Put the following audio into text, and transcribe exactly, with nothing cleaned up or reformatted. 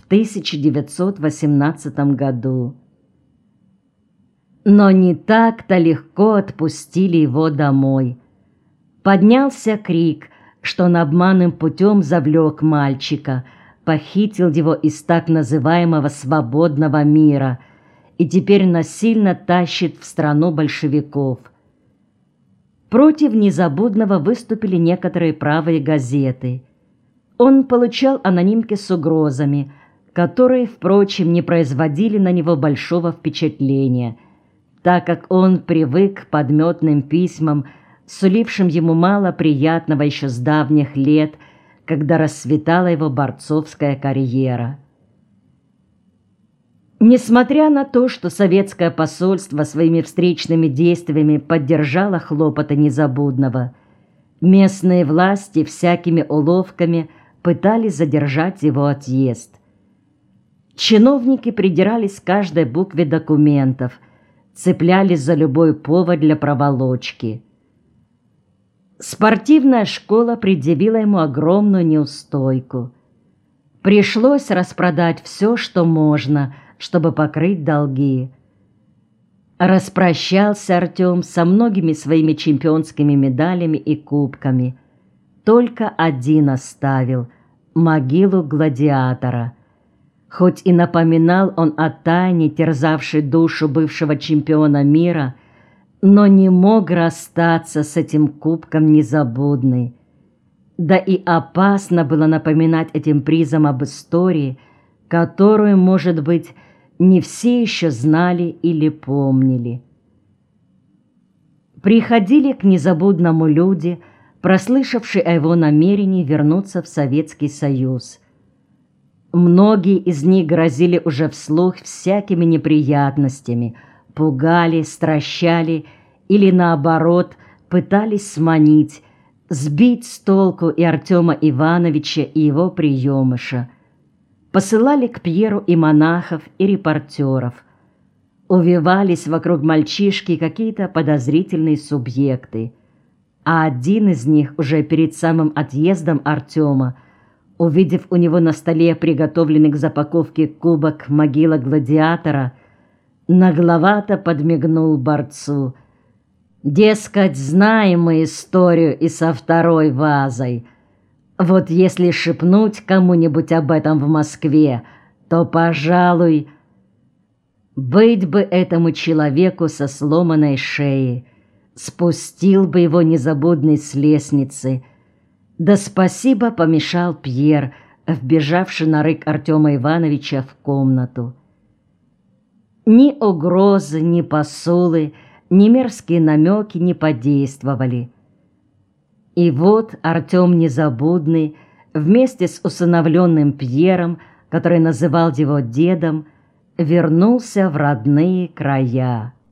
в тысяча девятьсот восемнадцатом году. Но не так-то легко отпустили его домой. Поднялся крик, что он обманным путем завлек мальчика, похитил его из так называемого «свободного мира» и теперь насильно тащит в страну большевиков. Против Незабудного выступили некоторые правые газеты. Он получал анонимки с угрозами, которые, впрочем, не производили на него большого впечатления, так как он привык к подметным письмам, сулившим ему мало приятного еще с давних лет, когда расцветала его борцовская карьера. Несмотря на то, что советское посольство своими встречными действиями поддержало хлопоты Незабудного, местные власти всякими уловками пытались задержать его отъезд. Чиновники придирались к каждой букве документов, цеплялись за любой повод для проволочки. Спортивная школа предъявила ему огромную неустойку. Пришлось распродать все, что можно, чтобы покрыть долги. Распрощался Артем со многими своими чемпионскими медалями и кубками. Только один оставил – могилу гладиатора. Хоть и напоминал он о тайне, терзавшей душу бывшего чемпиона мира, но не мог расстаться с этим кубком Незабудный. Да и опасно было напоминать этим призом об истории, которую, может быть, не все еще знали или помнили. Приходили к Незабудному люди, прослышавшие о его намерении вернуться в Советский Союз. Многие из них грозили уже вслух всякими неприятностями, пугали, стращали или, наоборот, пытались сманить, сбить с толку и Артема Ивановича, и его приемыша. Посылали к Пьеру и монахов, и репортеров. Увивались вокруг мальчишки какие-то подозрительные субъекты. А один из них уже перед самым отъездом Артема, увидев у него на столе приготовленный к запаковке кубок могила гладиатора, нагловато подмигнул борцу. Дескать, знаем мы историю и со второй вазой. Вот если шепнуть кому-нибудь об этом в Москве, то, пожалуй, быть бы этому человеку со сломанной шеей, спустил бы его Незабудный с лестницы. Да спасибо помешал Пьер, вбежавший на рык Артема Ивановича в комнату. Ни угрозы, ни посулы, ни мерзкие намеки не подействовали. И вот Артем Незабудный вместе с усыновленным Пьером, который называл его дедом, вернулся в родные края.